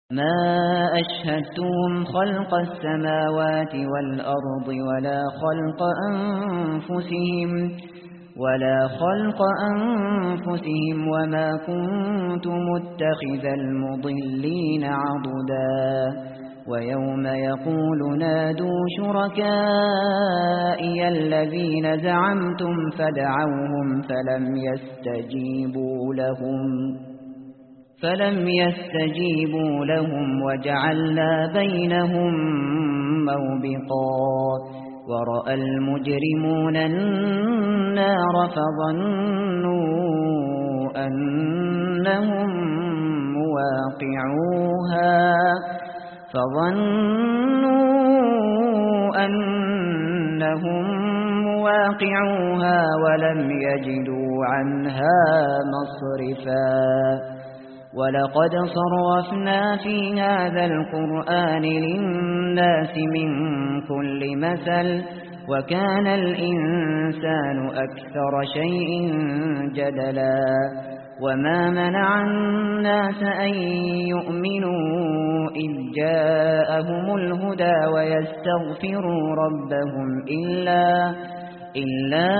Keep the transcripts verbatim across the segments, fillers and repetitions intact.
ما أشهدتهم خلق السماوات والأرض ولا خلق أنفسهم ولا خلق أنفسهم وما كنت متخذ المضلين عضدا ويوم يقول نادوا شركائي الذين زعمتم فدعوهم فلم يستجيبوا لهم فلم يستجيبوا لهم وجعلنا بينهم موبقا ورأى المجرمون النار فظنوا أنهم مواقعوها فظنوا أنهم مواقعوها ولم يجدوا عنها مصرفا ولقد صرفنا في هذا القرآن للناس من كل مثل وكان الإنسان أكثر شيء جدلا وما منع الناس أن يؤمنوا إذ جاءهم الهدى ويستغفروا ربهم إلا إلا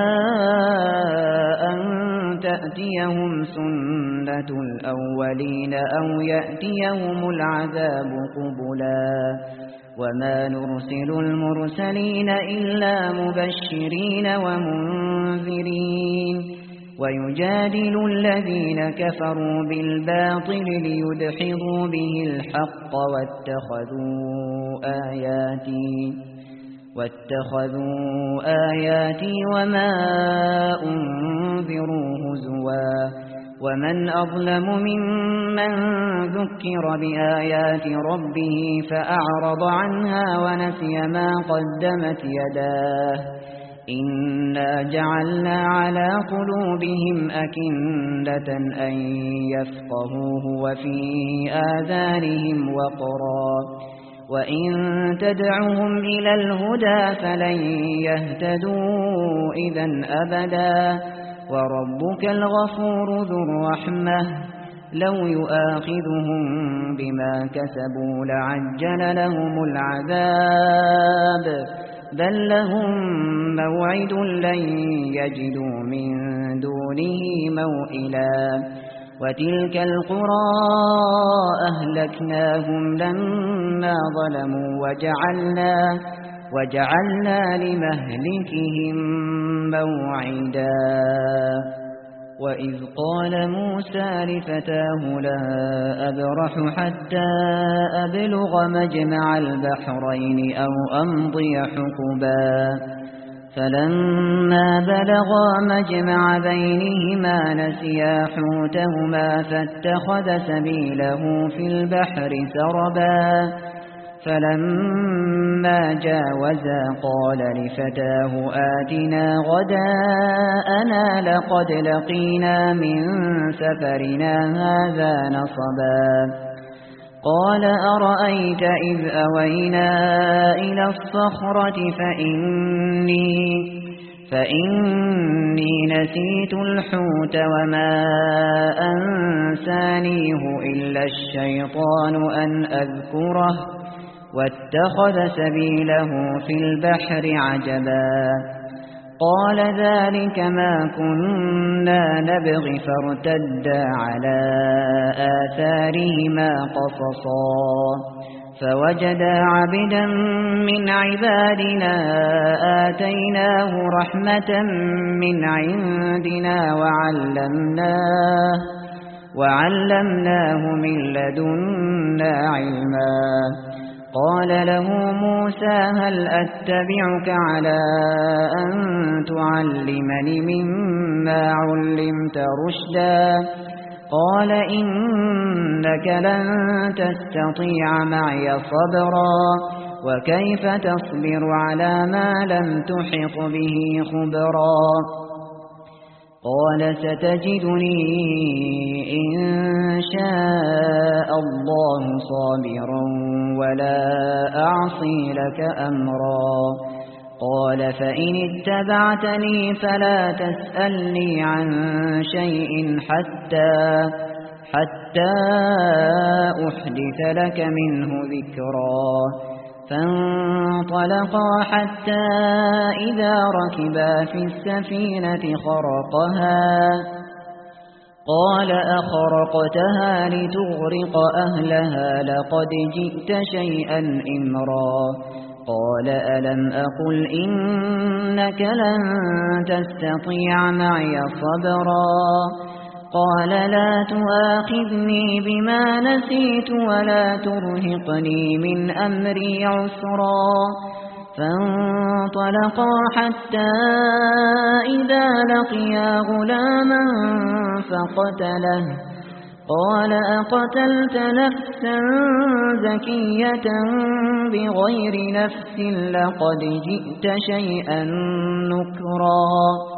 أن تأتيهم سنة الأولين أو يأتيهم العذاب قبلا وما نرسل المرسلين إلا مبشرين ومنذرين ويجادل الذين كفروا بالباطل ليدحضوا به الحق واتخذوا آياتي واتخذوا آياتي وما أنذروا هزوا ومن أظلم ممن ذكر بآيات ربه فأعرض عنها ونسي ما قدمت يداه إنا جعلنا على قلوبهم أكنة أن يفقهوه وفي آذانهم وقرا وإن تدعهم إلى الهدى فلن يهتدوا إذا أبدا وربك الغفور ذو الرحمة لو يؤاخذهم بما كسبوا لعجل لهم العذاب بل لهم موعد لن يجدوا من دونه موئلا وتلك القرى أهلكناهم لما ظلموا وجعلنا وجعلنا لمهلكهم موعدا وإذ قال موسى لفتاه لا أبرح حتى أبلغ مجمع البحرين أو أمضي حقبا فلما بلغا مجمع بينهما نسيا حوتهما فاتخذ سبيله في البحر سربا فلما جاوزا قال لفتاه آتنا غداءنا لقد لقينا من سفرنا هذا نصبا قال أرأيت إذ أوينا إلى الصخرة فإني, فإني نسيت الحوت وما أنسانيه إلا الشيطان أن أذكره واتخذ سبيله في البحر عجبا قال ذلك ما كنا نبغي فارتدا على آثارهما قصصا فوجدا عبدا من عبادنا آتيناه رحمة من عندنا وعلمناه, وعلمناه من لدنا علما قال له موسى هل أتبعك على أن تعلمني مما علمت رشدا قال إنك لن تستطيع معي صبرا وكيف تصبر على ما لم تحط به خبرا قال ستجدني إن شاء الله صابرا ولا أعصي لك أمرا قال فإن اتبعتني فلا تسألني عن شيء حتى حتى أحدث لك منه ذكرا فانطلقا حتى إذا ركبا في السفينة خرقها قال أخرقتها لتغرق أهلها لقد جئت شيئا إمرا قال ألم أقل إنك لن تستطيع معي صبرا قال لا تؤاخذني بما نسيت ولا ترهقني من أمري عسرا فانطلقا حتى إذا لقيا غلاما فقتله قال أقتلت نفسا زكية بغير نفس لقد جئت شيئا نكرا